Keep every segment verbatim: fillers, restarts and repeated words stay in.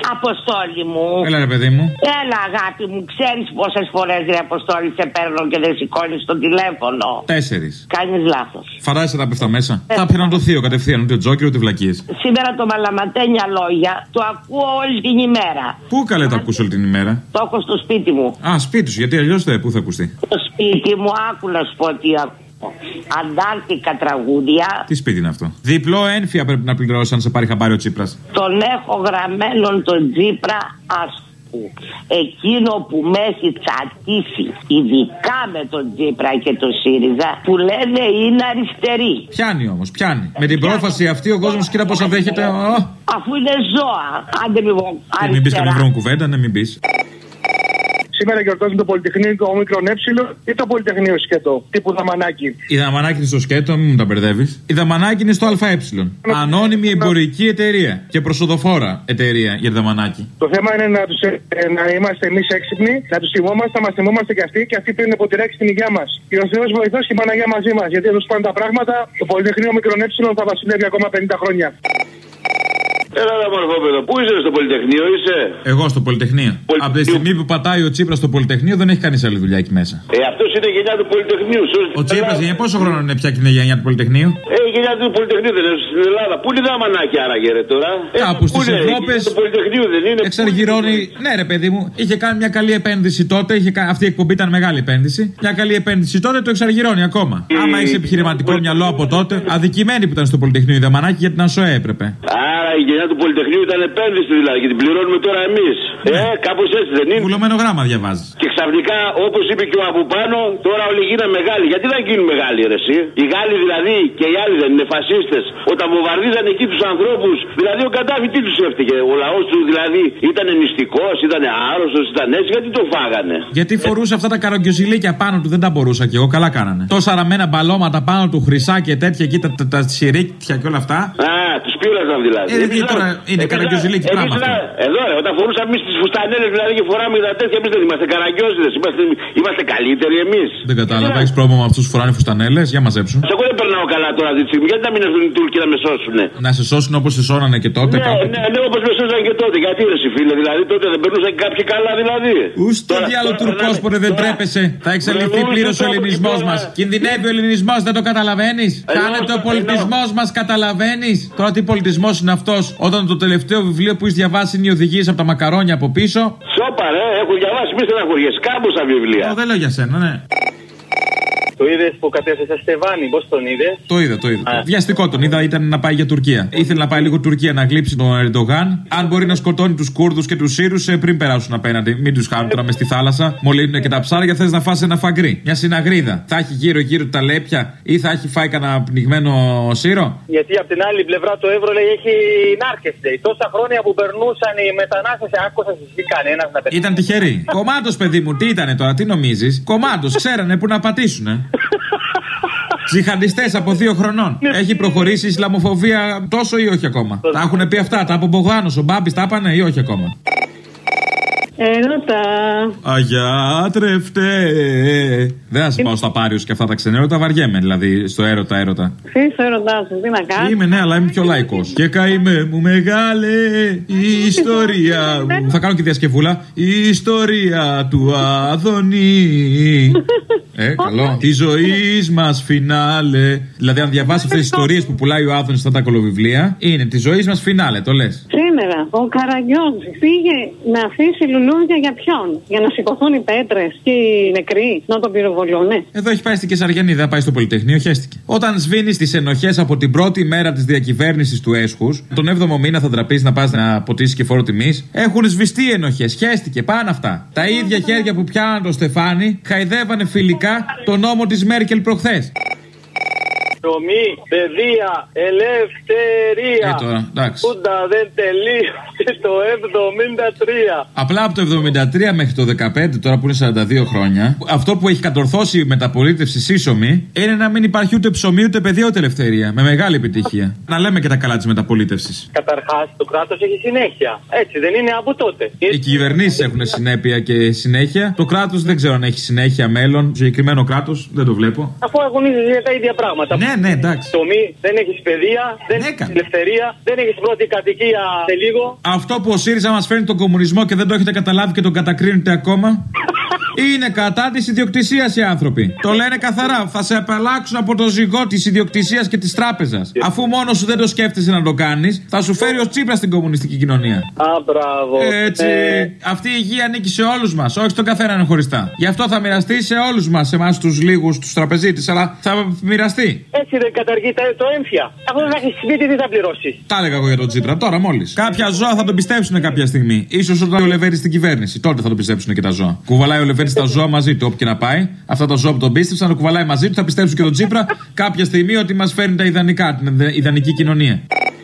Αποστόλη μου. Έλα, ρε παιδί μου. Έλα, αγάπη μου, ξέρεις πόσες φορές ρε Αποστόλη σε παίρνω και δεν σηκώνεις το τηλέφωνο? Τέσσερις. Κάνεις λάθος. Φαντάζεσαι να πέφτα μέσα. Ε. Θα πιέναν το θείο κατευθείαν, ούτε τζόκερ ούτε βλακίες. Σήμερα το μαλαματένια λόγια το ακούω όλη την ημέρα. Πού καλέ το ακούς όλη την ημέρα? Το έχω στο σπίτι μου. Α, σπίτι σου, γιατί αλλιώς δεν, πού θα ακουστεί? Στο σπίτι μου, άκου να σου πω τι ακούω. Αντάρτικα τραγούδια. Τι σπίτι είναι αυτό? Διπλό ένφια πρέπει να πληρώσει αν σε πάρει χαμπάρι ο Τσίπρας. Τον έχω γραμμένον τον Τσίπρα ασκού. Εκείνο που με έχει τσατίσει, ειδικά με τον Τσίπρα και τον ΣΥΡΙΖΑ, που λένε είναι αριστεροί. Πιάνει όμως, πιάνει. Με την πρόφαση αυτή ο κόσμος κοίτα πώς αδέχεται. Αφού είναι ζώα. Άντε μην πω αριστερά. Μην πεις καμία βρόμη κουβέντα, ναι, μην πεις. Σήμερα γιορτάζουν το Πολυτεχνείο Όμικρον Έψιλον ή το Πολυτεχνείο σκέτο, τύπου Δαμανάκη. Η Δαμανάκη είναι στο σκέτο, μην μου τα μπερδεύεις. Η Δαμανάκη είναι στο ΑΕ. Ανώνυμη εμπορική εταιρεία και προσοδοφόρα εταιρεία για τη Δαμανάκη. Το θέμα είναι να, τους, ε, να είμαστε εμείς έξυπνοι, να τους θυμόμαστε, να μας θυμόμαστε και αυτοί και αυτοί πίνουν ποτηράκι στην υγεία μας. Και ο Θεός βοηθός και η Παναγία μαζί μας. Γιατί εδώ πάνε τα πράγματα, το Πολυτεχνείο Όμικρον Έψιλον θα βασιλεύει ακόμα πενήντα χρόνια. Έλα, ρε μορφόπεδο, πού είσαι στο Πολυτεχνείο, είσαι? Εγώ στο Πολυτεχνείο. Πολυτεχνείο. Από τη στιγμή που πατάει ο Τσίπρας στο Πολυτεχνείο δεν έχει κανείς άλλη δουλειά εκεί μέσα. Ε, αυτός είναι η γενιά του Πολυτεχνείου. Ο Τσίπρας για πόσο χρόνο είναι πια και είναι η γενιά του Πολυτεχνείου? Ε, η γενιά του Πολυτεχνείου δεν είναι στην Ελλάδα. Πού είναι η Δαμανάκη άραγε ρε τώρα? Κάπου στις Ευρώπες. Το Πολυτεχνείο δεν είναι. Εξαργυρώνει. Ναι, ρε παιδί μου, είχε κάνει μια καλή επένδυση τότε. Είχε... Αυτή η εκπομπή ήταν μεγάλη επένδυση. Μια καλή επένδυση τότε το εξαργυρώνει ακόμα. Η... Άμα έχει επιχειρηματικό μυαλό από τότε, αδικημένη που ήταν στο Πολυτεχνείο η Δαμανάκη για την ΑΣΟΕ έπρεπε. Άρα η γενιά του Πολυτεχνείου ήταν επένδυση δηλαδή και την πληρώνουμε τώρα εμείς. Ναι. Ε, κάπως έτσι δεν είναι? Βουλωμένο γράμμα διαβάζεις. Και ξαφνικά, όπως είπε και ο από πάνω, τώρα όλοι γίνανε μεγάλοι. Γιατί δεν γίνουν μεγάλοι, ρε εσύ? Οι Γάλλοι δηλαδή και οι άλλοι δεν είναι φασίστες? Όταν βομβαρδίζαν εκεί τους ανθρώπους, δηλαδή ο Καντάφη τι τους έφτυγε? Ο λαός του δηλαδή ήταν νηστικός, ήταν άρρωστος, ήταν έτσι, γιατί το φάγανε? Γιατί φορούσε αυτά τα καραγκιοζηλίκια πάνω του, δεν τα μπορούσα κι εγώ, καλά κάνανε. Τόσα ραμμένα μπαλώματα πάνω του, χρυσά και τέτοια εκεί, τα, τα, τα σιρίκια και όλα αυτά. Α, τους πήραζαν δηλαδή. Ε, εμείς, τώρα είναι καραγκιοζηλίκι πράγμα αυτό. Εδώ ρε, όταν φορούσαμε εμείς τις φουστανέλες δηλαδή και φοράμε τα τέτοια, εμείς δεν είμαστε καραγκιόζιδες, είμαστε, είμαστε καλύτεροι εμείς. Δεν κατάλαβα, έχεις πρόβλημα με αυτούς που φοράνε φουστανέλες, για μαζέψουν. Εγώ δεν περνάω καλά τώρα αυτή τη στιγμή, γιατί να μην έρθουν οι Τούρκοι να με σώσουνε? Να σε σώσουν όπως σε σώνανε και τότε? Ναι, ναι, ναι, όπως με σώσανε και τότε. Γιατί ρε εσύ φίλε, δηλαδή τότε δεν περνούσαν και κάποιοι καλά δηλαδή? Ους το διάλο τουρκός που δεν τρέπεσαι. Θα εξαλειφθεί πλήρως ο ελληνισμός μας. Κινδυνεύει ο ελληνισμός, δεν το καταλαβαίνεις? Χάνεται ο πολιτισμός μας, καταλαβαίνεις? Τώρα τι πολιτισμός είναι αυτός, όταν το τελευταίο βιβλίο που έχεις διαβάσει είναι οι οδηγίες από τα μακαρόνια από πίσω? Σόπα ρε, έχω διαβάσει, μη στεναχωριέσαι, κάμποσα βιβλία. Ω, δεν λέω για σένα, ναι. Το είδες που κατέφθασε Στεβάνη, πώς τον είδες? Το είδα, το είδα. Α. Βιαστικό τον είδα, ήταν να πάει για Τουρκία. Ήθελε να πάει λίγο Τουρκία να γλύψει τον Ερντογάν. Αν μπορεί να σκοτώνει τους Κούρδους και τους Σύρους πριν περάσουν απέναντι. Μην τους χάνουν τώρα μες στη θάλασσα. Μολύνουν και τα ψάρια, θες να φας ένα φαγκρί. Μια συναγρίδα. Θα έχει γύρω-γύρω τα λέπια ή θα έχει φάει κανένα πνιγμένο Σύρο? Γιατί από την άλλη πλευρά το Εύρο λέει έχει νάρκες. Τόσα χρόνια που περνούσαν οι μετανάστες, άκουσα συζητή κανένας να πετύχει. Ήταν τυχεροί. Κομμάτος, παιδί μου, τι ήτανε τώρα, τι νομίζεις? Κομμάτος, ξέρανε που να πατήσουνε. Τζιχαντιστές από δύο χρονών. Έχει προχωρήσει η Ισλαμοφοβία τόσο ή όχι ακόμα? Τα έχουν πει αυτά, τα από Μπογδάνος, ο Μπάμπης τα είπανε ή όχι ακόμα? Έρωτα. Αγιάτρευτε. Δεν θα σε πάω στα Πάριους και αυτά τα ξενέρωτα, βαριέμαι δηλαδή στο έρωτα, έρωτα. Τι στο έρωτά σου, τι να κάνεις? Είμαι, ναι, αλλά είμαι πιο λαϊκός. Και καημέ μου μεγάλε η ιστορία μου. Θα κάνω και διασκευούλα. Η ιστορία του Αδωνή. Ε, καλό. Τη ζωή μας φινάλε. Δηλαδή, αν διαβάσει αυτές τις ιστορίες που πουλάει ο Άδωνης στα τα κολοβιβλία, είναι τη ζωή μας φινάλε, το λες. Σήμερα ο Καραγκιόζης πήγε να αφήσει λουλούδια για ποιον? Για να σηκωθούν οι πέτρες και οι νεκροί, να τον πυροβολούνε. Εδώ έχει πάει στην Κεσαριανή, δεν πάει στο Πολυτεχνείο, χέστηκε. Όταν σβήνεις τις ενοχές από την πρώτη μέρα της διακυβέρνησης του έσχους, τον έβδομο μήνα θα τραπείς να πας να ποτίσεις και φόρο τιμής, έχουν σβηστεί οι ενοχές, χέστηκε, πάνε αυτά. Τα ίδια χέρια που πιάναν το Στεφάνι χαϊδεύανε φιλικά τον νόμο της Μέρκελ προχθές. Τομή, παιδεία, ελευθερία. Ε, τώρα, εντάξει. Πούντα δεν τελείωσε το εβδομήντα τρία. Απλά από το εβδομήντα τρία μέχρι το δεκαπέντε, τώρα που είναι σαράντα δύο χρόνια, αυτό που έχει κατορθώσει η μεταπολίτευση σύσσωμη είναι να μην υπάρχει ούτε ψωμί, ούτε παιδεία, ούτε ελευθερία. Με μεγάλη επιτυχία. Να λέμε και τα καλά της μεταπολίτευσης. Καταρχάς, το κράτος έχει συνέχεια. Έτσι δεν είναι από τότε? Οι κυβερνήσεις έχουν συνέπεια και συνέχεια. Το κράτος δεν ξέρω αν έχει συνέχεια, μέλλον. Το συγκεκριμένο κράτος δεν το βλέπω. Αφού αγωνίζεται για τα ίδια πράγματα. Ναι, Ναι, ναι, εντάξει. Τομή, δεν έχει παιδεία, δεν ναι, έχει ελευθερία, δεν έχει πρώτη κατοικία σε λίγο. Αυτό που ο ΣΥΡΙΖΑ μας φέρνει τον κομμουνισμό και δεν το έχετε καταλάβει και τον κατακρίνετε ακόμα. Είναι κατά της ιδιοκτησίας οι άνθρωποι. Το λένε καθαρά. Θα σε απαλλάξουν από το ζυγό της ιδιοκτησίας και της τράπεζας. Αφού μόνο σου δεν το σκέφτεσαι να το κάνεις, θα σου φέρει ο Τσίπρας στην κομμουνιστική κοινωνία. Α, μπράβο. Έτσι. Ε... Αυτή η υγεία ανήκει σε όλους μας, όχι στον καθέναν χωριστά. Γι' αυτό θα μοιραστεί σε όλους μας, σε εμάς τους λίγους, τους τραπεζίτες, αλλά θα μοιραστεί. Έτσι δεν καταργείται το έμφυα. Αφού δεν θα έχει σπίτι, τι θα πληρώσει. Τα έλεγα εγώ για τον Τσίπρα, τώρα μόλις. Κάποια ζώα θα τον πιστέψουν κάποια στιγμή. Ίσως όταν ο Λεβέρης στην κυβέρνηση, τότε θα τον πιστέψουν και τα ζώα. Κουβαλάει ο Λεβέρης τα ζώα μαζί του, όπου και να πάει. Αυτά τα ζώα που τον πίστεψαν, το κουβαλάει μαζί του, θα πιστέψουν και τον Τσίπρα κάποια στιγμή ότι μας φέρνει τα ιδανικά, την ιδανική κοινωνία.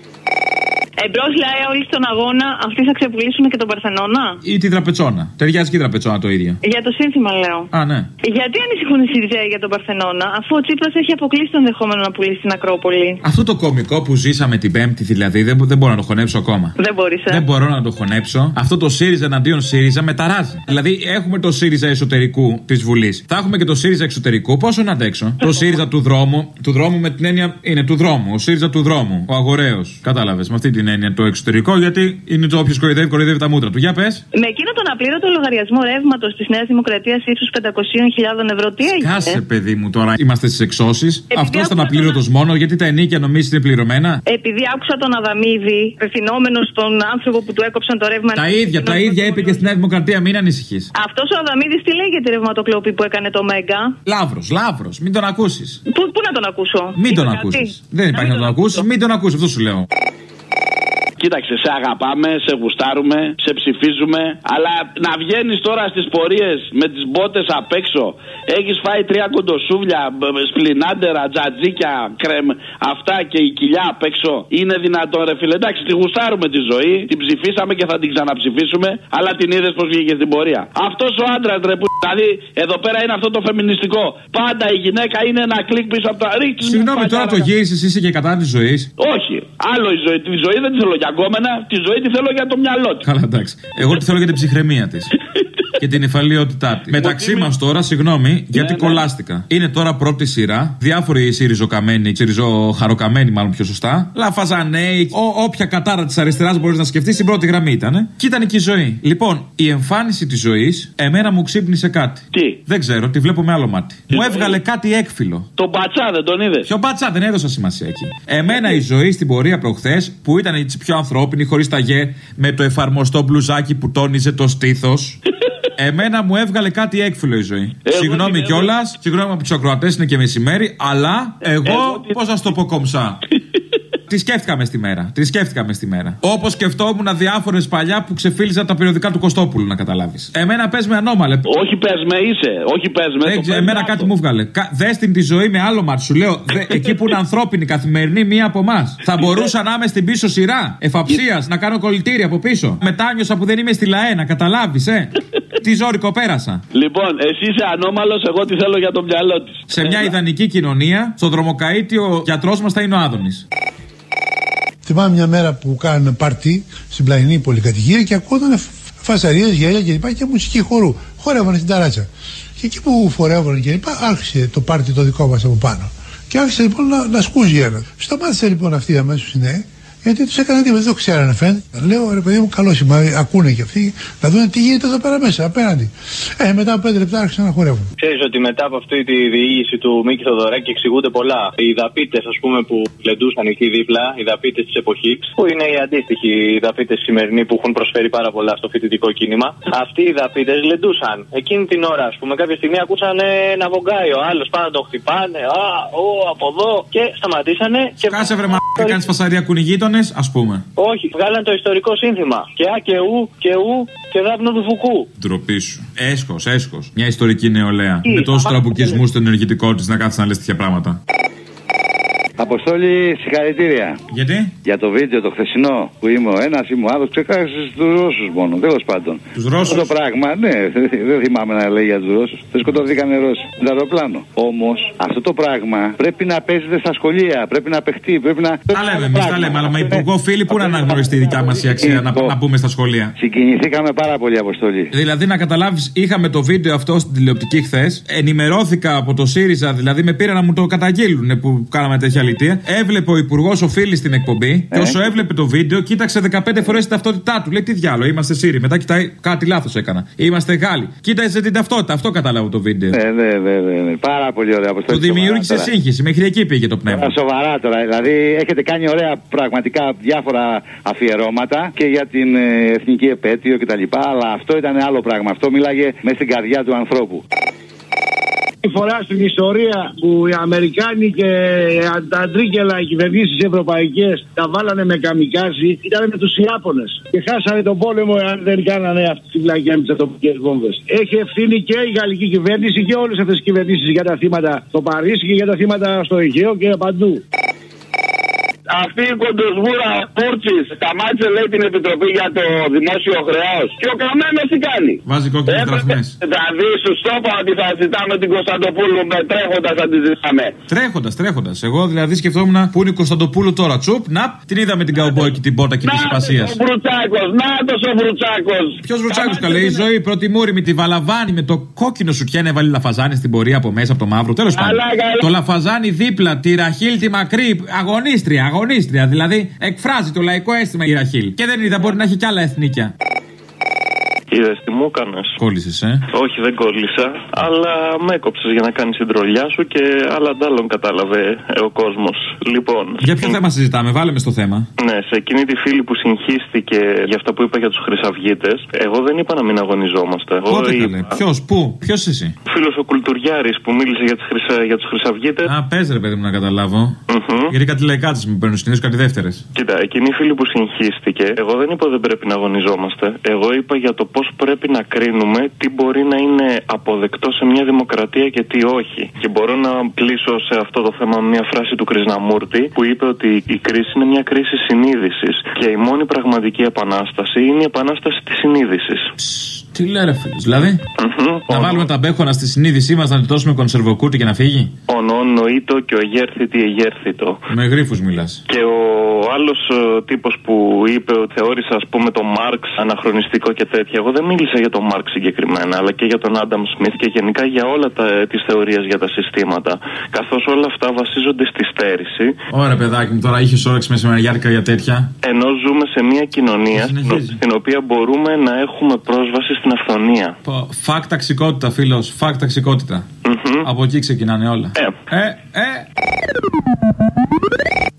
Εμπρός λέει όλοι στον αγώνα, αυτοί θα ξεπουλήσουν και τον Παρθενώνα. Ή την Τραπετσόνα. Ταιριάζει και η Τραπετσόνα το ίδιο. Για το σύνθημα λέω. Α, ναι. Γιατί ανησυχούν οι ΣΥΡΙΖΑΙ για τον Παρθενώνα, αφού ο Τσίπρας έχει αποκλείσει το ενδεχόμενο να πουλήσει την Ακρόπολη. Αυτό το κωμικό που ζήσαμε την Πέμπτη δηλαδή δεν, δεν μπορώ να το χωνέψω ακόμα. Δεν μπορείς, ε? Δεν μπορώ να το χωνέψω. Αυτό το ΣΥΡΙΖΑ εναντίον ΣΥΡΙΖΑ με ταράζει. Δηλαδή έχουμε το ΣΥΡΙΖΑ εσωτερικού της Βουλής. Θα έχουμε και το ΣΥΡΙΖΑ εξωτερικού. Πόσο να αντέξω. Το ΣΥΡΙΖΑ του δρόμου. Του δρόμου με την έννοια είναι του δρόμου. Ο ΣΥΡΙΖΑ του δρόμου. Ο αγοραίος. Κατάλαβες με αυτή την έννοια το εξωτερικό. Γιατί είναι το όποιο κοροϊδεύει, κοροϊδεύει τα μούτρα του. Για πες. Με εκείνο τον απλήρωτο λογαριασμό ρεύματος της Νέας Δημοκρατίας ύψους πεντακόσιες χιλιάδες ευρώ, τι έγινε? Κάσε, παιδί μου, τώρα είμαστε στις εξώσεις. Αυτό ήταν απλήρωτος τον... μόνο, γιατί τα ενίκια νομίζεις είναι πληρωμένα. Επειδή άκουσα τον Αδαμίδη, απευθυνόμενο στον άνθρωπο που του έκοψαν το ρεύμα. Τα ίδια, τα ίδια είπε και στη Νέα Δημοκρατία, μην ανησυχείς. Αυτός ο Αδαμίδης τι λέει για τη ρευματοκλοπή που έκανε το Μέγκα? Λαύρος, Λαύρος, μην τον ακούσεις. Πού, πού να τον ακούσω? Μην τον ακούσεις. Δεν υπάρχει να τον ακούσεις, μην τον ακούσεις, αυτό σου λέω. Κοίταξε, σε αγαπάμε, σε γουστάρουμε, σε ψηφίζουμε, αλλά να βγαίνεις τώρα στις πορείες με τις μπότες απ' έξω, έχεις φάει τρία κοντοσούβλια, σπλινάντερα, τζατζίκια, κρεμ, αυτά και η κοιλιά απ' έξω. Είναι δυνατόν, ρε φίλε? Εντάξει, τη γουστάρουμε τη ζωή, την ψηφίσαμε και θα την ξαναψηφίσουμε, αλλά την είδες πως βγήκε στην πορεία. Αυτός ο άντρας, ρε που. Δηλαδή, εδώ πέρα είναι αυτό το φεμινιστικό. Πάντα η γυναίκα είναι ένα κλικ πίσω από τα ρίχνη. Συγγνώμη, τώρα το γύρισες, είσαι και κατά της ζωής? Όχι. Άλλο η ζωή. Τη ζωή δεν τη θέλω για γκόμενα, τη ζωή τη θέλω για το μυαλό της. Καλά, εντάξει. Εγώ τη θέλω για την ψυχραιμία της. Και την υφαλιότητά τη. Μεταξύ μας τώρα, συγγνώμη, γιατί ναι, κολλάστηκα. Ναι. Είναι τώρα πρώτη σειρά. Διάφοροι συριζοκαμένοι, συριζοχαροκαμένοι, μάλλον πιο σωστά. Λαφαζανέοι, όποια κατάρα της αριστεράς μπορείς να σκεφτείς, στην πρώτη γραμμή ήταν. Και ήταν και η ζωή. Λοιπόν, η εμφάνιση της ζωής, εμένα μου ξύπνησε κάτι. Τι? Δεν ξέρω, τη βλέπω με άλλο μάτι. Τι μου έβγαλε ζωή? Κάτι έκφυλο. Τον πατσά δεν τον είδες? Ποιο πατσά, δεν έδωσα σημασία εκεί. Εμένα η ζωή στην πορεία προχθές, που ήταν έτσι πιο ανθρώπινη, χωρίς τα γε, με το εφαρμοστό μπλουζάκι που τόνιζε το στήθος. Εμένα μου έβγαλε κάτι έκφυλο η ζωή. Ε, συγγνώμη κιόλας, συγγνώμη από τους ακροατές, είναι και μεσημέρι, αλλά εγώ, εγώ πώς να το πω κομψά. Τη σκέφτηκα μες τη μέρα. Τη σκέφτηκα μες τη μέρα. Όπως σκεφτόμουν διάφορες παλιά που ξεφύλιζα τα περιοδικά του Κωστόπουλου, να καταλάβεις. Εμένα πες με ανώμαλε. Όχι πες με είσαι. Όχι πες με. Δεν, εμένα κάτι μου βγάλε. Δες την τη ζωή με άλλο μάτι. Σου λέω, δε, εκεί που είναι ανθρώπινη, καθημερινή, μία από εμάς. Θα μπορούσα να είμαι στην πίσω σειρά εφαψίας, να κάνω κολλητήρι από πίσω. Μετάνιωσα που δεν είμαι στη ΛΑΕ, να καταλάβεις, ε. Τι ζώρικο πέρασα. Λοιπόν, εσύ είσαι ανώμαλος, εγώ τι θέλω για το μυαλό της. Σε μια ιδανική κοινωνία, στο δρομοκαΐτη ο γιατρός μας θα είναι ο Άδωνης. Θυμάμαι μια μέρα που κάνανε πάρτι στην πλαϊνή πολυκατοικία και ακούγονταν φασαρίες, γέλια κλπ. Και μουσική χορού. Χορεύανε στην ταράτσα. Και εκεί που φορεύανε κλπ. Άρχισε το πάρτι το δικό μας από πάνω. Και άρχισε λοιπόν να, να σκούζει ένα. Σταμάτησε λοιπόν αυτή αμέσως η νέα. Γιατί τους έκαναν τίποτα, δεν το ξέρανε φαίνεται. Λέω ρε παιδί μου, καλό σήμα, ακούνε και αυτοί να δουν τι γίνεται εδώ πέρα μέσα, απέναντι. Ε, μετά από πέντε λεπτά άρχισαν να χορεύουν. Ξέρεις ότι μετά από αυτή τη διήγηση του Μίκη Θοδωράκη εξηγούνται πολλά. Οι δαπίτες, ας πούμε, που λεντούσαν εκεί δίπλα, οι δαπίτες της εποχής, που είναι οι αντίστοιχοι δαπίτες σημερινοί που έχουν προσφέρει πάρα πολλά στο φοιτητικό κίνημα. Αυτοί οι δαπίτες λεντούσαν. Εκείνη την ώρα, ας πούμε, κάποια στιγμή ακούσαν να βογκάει ο άλλος, πάνω να τον χτυπάνε, α, ο, από εδώ και σταματήσανε. Και κάσε βρε μαλάκα, κάνεις φασαρία κουνηγίτων. Ας πούμε. Όχι, βγάλαν το ιστορικό σύνθημα. Και α και ου και ου και δάπνο του Φουκού. Ντροπή σου. Έσχος, έσχος. Μια ιστορική νεολαία. Τι, με τόσους τραμπουκισμούς στο ενεργητικό της να κάθεσαι να λες τέτοια πράγματα. Αποστόλη, συγχαρητήρια. Γιατί? Για το βίντεο το χθεσινό που είμαι ο ένας, είμαι ο άλλος, ξεχάσεις τους Ρώσους μόνο. Τέλος πάντων. Τους Ρώσους. Αυτό το πράγμα, ναι, δεν θυμάμαι να λέει για τους Ρώσους. Δεν σκοτωθήκαν οι Ρώσοι. Με το αεροπλάνο. Όμως αυτό το πράγμα πρέπει να παίζεται στα σχολεία, πρέπει να παιχτεί, πρέπει να. Τα λέμε εμείς, τα λέμε, αλλά με υπουργό φίλοι πού να αναγνωριστεί η δικιά μας η αξία να, να πούμε στα σχολεία. Συγκινηθήκαμε πάρα πολύ, Αποστόλη. Δηλαδή να καταλάβεις, είχαμε το βίντεο αυτό στην τηλεοπτική χθες. Ενημερώθηκα από το ΣΥΡΙΖΑ, δηλαδή με πήραν να μου το καταγγείλουν που κάναμε τέτοια λιτία. Έβλεπε ο υπουργός οφείλει στην εκπομπή ε. και όσο έβλεπε το βίντεο, κοίταξε δεκαπέντε φορές την ταυτότητά του. Λέει τι διάλογο, είμαστε Σύριοι. Μετά κοιτάει, κάτι λάθος έκανα. Είμαστε Γάλλοι. Κοίταζε την ταυτότητα, αυτό κατάλαβα το βίντεο. Ναι, ναι, ναι, ναι. Πάρα πολύ ωραία, Αποστόλη. Του δημιούργησε σύγχυση, μέχρι εκεί πήγε το πνεύμα. Τώρα, σοβαρά τώρα, δηλαδή έχετε κάνει ωραία πραγματικά διάφορα αφιερώματα και για την ε, εθνική επέτειο κτλ. Αλλά αυτό ήταν άλλο πράγμα. Αυτό μίλαγε μέσα στην καρδιά του ανθρώπου. Η φορά στην ιστορία που οι Αμερικάνοι και τα αντρίκελα, οι κυβερνήσεις ευρωπαϊκές τα βάλανε με καμικάζι, ήταν με τους Ιάπωνες. Και χάσανε τον πόλεμο εάν δεν κάνανε αυτή τη βλακιά με τις ατομικές βόμβες. Έχει ευθύνη και η γαλλική κυβέρνηση και όλες αυτές τις κυβερνήσεις για τα θύματα στο Παρίσι και για τα θύματα στο Αιγαίο και παντού. Αυτή η κοντοσβούρα Πούρτσης σταμάτησε, λέει, την επιτροπή για το δημόσιο χρέος. Και ο Καμένος τι κάνει? Βάζει κόκκινες δραχμές. Δηλαδή, σου το είπα ότι θα ζητάμε την Κωνσταντοπούλου με τρέχοντας θα τη ζητάμε. Τρέχοντας, τρέχοντας. Εγώ δηλαδή σκεφτόμουν που είναι η Κωνσταντοπούλου τώρα. Τσουπ, να, την είδαμε την καουμπόικη την πόρτα και τη Ασπασία. Ο Βρουτσάκος, νάτος ο Βρουτσάκος. Ποιο Βρουτσάκος, καλέ, η ζωή πρώτη μούρη με τη Βαλαβάνη με το κόκκινο σουτιέν έβαλε λαφαζάνη στην πορεία από μέσα από το μαύρο. Τέλος πάντων. Το λαφαζάνι δίπλα, τη Ραχίλ τη μακρύ, αγωνίστρια. Αγωνίστρια, δηλαδή εκφράζει το λαϊκό αίσθημα η Ραχίλ. Και δεν είδα, μπορεί να έχει κι άλλα εθνίκια. Είδες τι μου έκανες? Κόλλησες, ε? Όχι, δεν κόλλησα, αλλά με έκοψες για να κάνεις την τρολιά σου και άλλα αντάλλων κατάλαβε ε, ο κόσμος. Λοιπόν. Για ποιο θέμα συζητάμε, βάλε με στο θέμα. Ναι, σε εκείνη τη φίλη που συγχύστηκε για αυτά που είπα για τους χρυσαυγίτες, εγώ δεν είπα να μην αγωνιζόμαστε. Εγώ Πότε είπα... καλέ, ποιος, πού, ποιος εσύ? Φίλος ο Κουλτουριάρης που μίλησε για, τις χρυσα... για τους χρυσαυγίτες. Α, πες ρε παιδί μου να καταλάβω. Mm-hmm. Γιατί κάτι λαϊκάτες μου παίρνουν συνήθως, κάτι δεύτερες. Κοίτα, εκείνη η φίλη που συγχύστηκε, εγώ δεν είπα δεν πρέπει να αγωνιζόμαστε. Εγώ είπα για το πώς πρέπει να κρίνουμε τι μπορεί να είναι αποδεκτό σε μια δημοκρατία και τι όχι. Και μπορώ να κλείσω σε αυτό το θέμα με μια φράση του Κρυσναμούρτη που είπε ότι η κρίση είναι μια κρίση συνείδησης και η μόνη πραγματική επανάσταση είναι η επανάσταση της συνείδησης. Τι λέει ρε φίλος, δηλαδή mm-hmm. να βάλουμε τα μπέχονα στη συνείδησή μας, να τη δώσουμε κονσερβοκούρτη και να φύγει. Ονόν νοήτο και ο γέρθητη εγέρθητο. Με γρίφους μιλάς. Και ο άλλος ο τύπος που είπε ότι θεώρησα ας πούμε τον Μάρξ αναχρονιστικό και τέτοια. Εγώ δεν μίλησα για τον Μάρξ συγκεκριμένα, αλλά και για τον Άνταμ Σμιθ και γενικά για όλα τα, τις θεωρίες για τα συστήματα. Καθώς όλα αυτά βασίζονται στη στέρηση. Ωραία παιδάκι μου, τώρα είχες όρεξη μεσημεριάτικα για τέτοια. Ενώ ζούμε σε μια κοινωνία στην οποία μπορούμε να έχουμε πρόσβαση στην αυθονία. Φακ ταξικότητα, φίλος. Φακ ταξικότητα. Mm-hmm. Από εκεί ξεκινάνε όλα. Ε. Ε, ε.